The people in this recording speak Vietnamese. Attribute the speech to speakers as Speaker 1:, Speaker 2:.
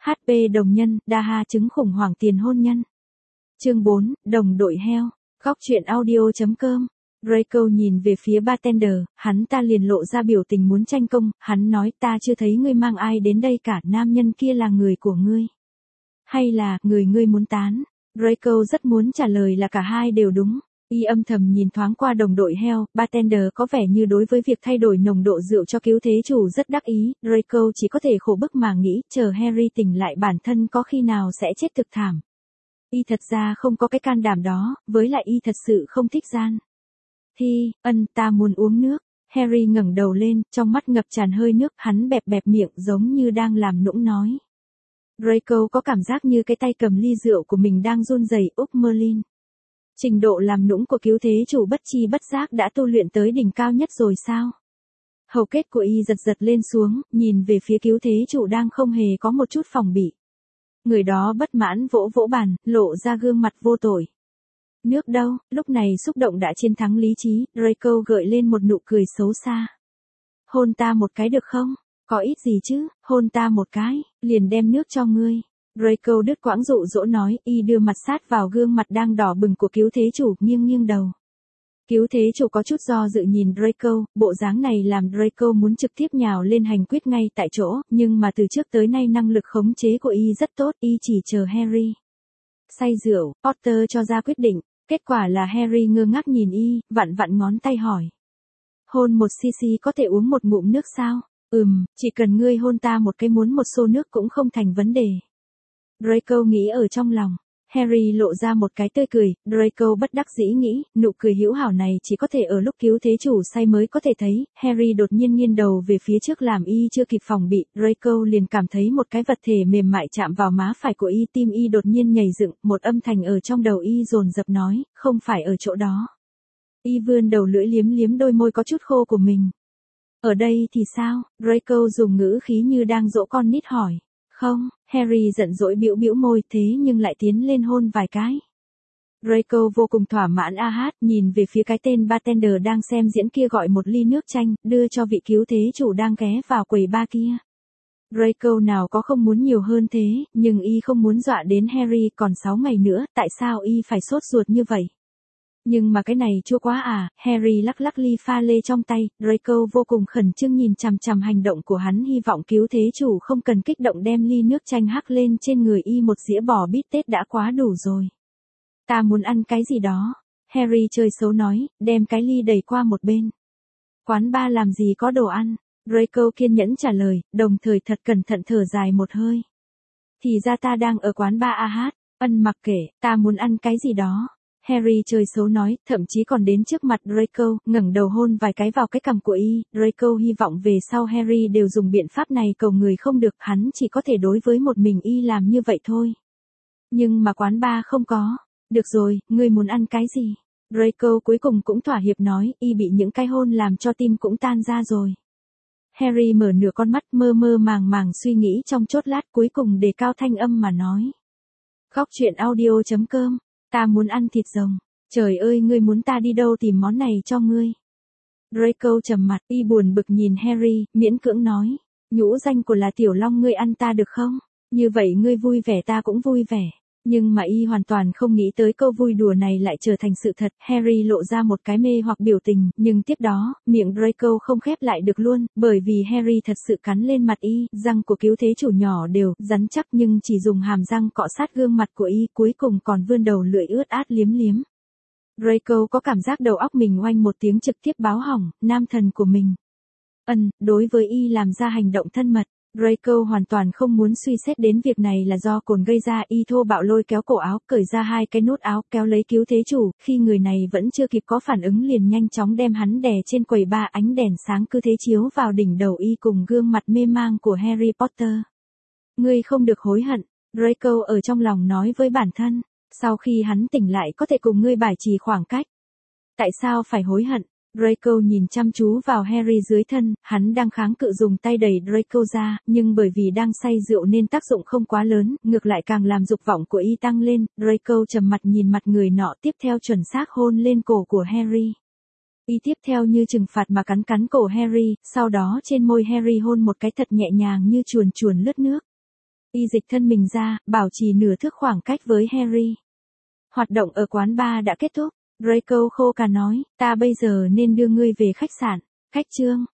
Speaker 1: HP đồng nhân, Daha chứng khủng hoảng tiền hôn nhân. Chương 4, đồng đội heo. Góc truyện audio.com. Draco nhìn về phía bartender, hắn ta liền lộ ra biểu tình muốn tranh công, hắn nói ta chưa thấy ngươi mang ai đến đây cả, nam nhân kia là người của ngươi. Hay là, người ngươi muốn tán? Draco rất muốn trả lời là cả hai đều đúng. Y âm thầm nhìn thoáng qua đồng đội heo, bartender có vẻ như đối với việc thay đổi nồng độ rượu cho cứu thế chủ rất đắc ý, Draco chỉ có thể khổ bức mà nghĩ, chờ Harry tỉnh lại bản thân có khi nào sẽ chết thực thảm. Y thật ra không có cái can đảm đó, với lại y thật sự không thích gian. Ta muốn uống nước. Harry ngẩng đầu lên, trong mắt ngập tràn hơi nước, hắn bẹp bẹp miệng giống như đang làm nũng nói. Draco có cảm giác như cái tay cầm ly rượu của mình đang run rẩy. Úc Merlin. Trình độ làm nũng của cứu thế chủ bất chi bất giác đã tu luyện tới đỉnh cao nhất rồi sao? Hầu kết của y giật giật lên xuống, nhìn về phía cứu thế chủ đang không hề có một chút phòng bị. Người đó bất mãn vỗ vỗ bàn, lộ ra gương mặt vô tội. Nước đâu? Lúc này xúc động đã chiến thắng lý trí, Draco gợi lên một nụ cười xấu xa. Hôn ta một cái được không? Có ít gì chứ, hôn ta một cái, liền đem nước cho ngươi. Draco đứt quãng dụ dỗ nói, y đưa mặt sát vào gương mặt đang đỏ bừng của cứu thế chủ, nghiêng nghiêng đầu. Cứu thế chủ có chút do dự nhìn Draco, bộ dáng này làm Draco muốn trực tiếp nhào lên hành quyết ngay tại chỗ, nhưng mà từ trước tới nay năng lực khống chế của y rất tốt, y chỉ chờ Harry. Say rượu, Potter cho ra quyết định, kết quả là Harry ngơ ngác nhìn y, vặn vặn ngón tay hỏi. Hôn một cc có thể uống một ngụm nước sao? Chỉ cần ngươi hôn ta một cái muốn một xô nước cũng không thành vấn đề. Draco nghĩ ở trong lòng. Harry lộ ra một cái tươi cười, Draco bất đắc dĩ nghĩ, nụ cười hữu hảo này chỉ có thể ở lúc cứu thế chủ say mới có thể thấy. Harry đột nhiên nghiêng đầu về phía trước làm y chưa kịp phòng bị, Draco liền cảm thấy một cái vật thể mềm mại chạm vào má phải của y, tim y đột nhiên nhảy dựng, một âm thanh ở trong đầu y dồn dập nói, không phải ở chỗ đó. Y vươn đầu lưỡi liếm liếm đôi môi có chút khô của mình. Ở đây thì sao? Draco dùng ngữ khí như đang dỗ con nít hỏi. Không, Harry giận dỗi bĩu bĩu môi thế nhưng lại tiến lên hôn vài cái. Draco vô cùng thỏa mãn nhìn về phía cái tên bartender đang xem diễn kia gọi một ly nước chanh, đưa cho vị cứu thế chủ đang ghé vào quầy bar kia. Draco nào có không muốn nhiều hơn thế, nhưng y không muốn dọa đến Harry, còn 6 ngày nữa, tại sao y phải sốt ruột như vậy? Nhưng mà cái này chua quá à, Harry lắc lắc ly pha lê trong tay, Draco vô cùng khẩn trương nhìn chằm chằm hành động của hắn, hy vọng cứu thế chủ không cần kích động đem ly nước chanh hắc lên trên người y, một dĩa bò bít tết đã quá đủ rồi. Ta muốn ăn cái gì đó. Harry chơi xấu nói, đem cái ly đẩy qua một bên. Quán bar làm gì có đồ ăn. Draco kiên nhẫn trả lời, đồng thời thật cẩn thận thở dài một hơi. Thì ra ta đang ở quán bar mặc kệ, ta muốn ăn cái gì đó. Harry chơi xấu nói, thậm chí còn đến trước mặt Draco, ngẩng đầu hôn vài cái vào cái cằm của y. Draco hy vọng về sau Harry đều dùng biện pháp này cầu người không được, hắn chỉ có thể đối với một mình y làm như vậy thôi. Nhưng mà quán bar không có. Được rồi, ngươi muốn ăn cái gì? Draco cuối cùng cũng thỏa hiệp nói, y bị những cái hôn làm cho tim cũng tan ra rồi. Harry mở nửa con mắt mơ mơ màng màng suy nghĩ trong chốc lát, cuối cùng đề cao thanh âm mà nói. Góc truyện audio.com. Ta muốn ăn thịt rồng. Trời ơi, ngươi muốn ta đi đâu tìm món này cho ngươi? Draco trầm mặt, y buồn bực nhìn Harry, miễn cưỡng nói. Nhũ danh của là Tiểu Long, ngươi ăn ta được không? Như vậy ngươi vui vẻ ta cũng vui vẻ. Nhưng mà y hoàn toàn không nghĩ tới câu vui đùa này lại trở thành sự thật. Harry lộ ra một cái mê hoặc biểu tình, nhưng tiếp đó, miệng Draco không khép lại được luôn, bởi vì Harry thật sự cắn lên mặt y, răng của cứu thế chủ nhỏ đều, rắn chắc nhưng chỉ dùng hàm răng cọ sát gương mặt của y, cuối cùng còn vươn đầu lưỡi ướt át liếm liếm. Draco có cảm giác đầu óc mình oanh một tiếng trực tiếp báo hỏng, nam thần của mình. Đối với y làm ra hành động thân mật. Draco hoàn toàn không muốn suy xét đến việc này là do cồn gây ra, y thô bạo lôi kéo cổ áo, cởi ra hai cái nút áo, kéo lấy cứu thế chủ, khi người này vẫn chưa kịp có phản ứng liền nhanh chóng đem hắn đè trên quầy bar, ánh đèn sáng cứ thế chiếu vào đỉnh đầu y cùng gương mặt mê mang của Harry Potter. Ngươi không được hối hận, Draco ở trong lòng nói với bản thân, sau khi hắn tỉnh lại có thể cùng ngươi bảo trì khoảng cách. Tại sao phải hối hận? Draco nhìn chăm chú vào Harry dưới thân, hắn đang kháng cự dùng tay đẩy Draco ra, nhưng bởi vì đang say rượu nên tác dụng không quá lớn, ngược lại càng làm dục vọng của y tăng lên. Draco trầm mặt nhìn mặt người nọ, tiếp theo chuẩn xác hôn lên cổ của Harry. Y tiếp theo như trừng phạt mà cắn cắn cổ Harry, sau đó trên môi Harry hôn một cái thật nhẹ nhàng như chuồn chuồn lướt nước. Y dịch thân mình ra, bảo trì nửa thước khoảng cách với Harry. Hoạt động ở quán bar đã kết thúc. Draco khô cằn nói, ta bây giờ nên đưa ngươi về khách sạn. Khách Trương,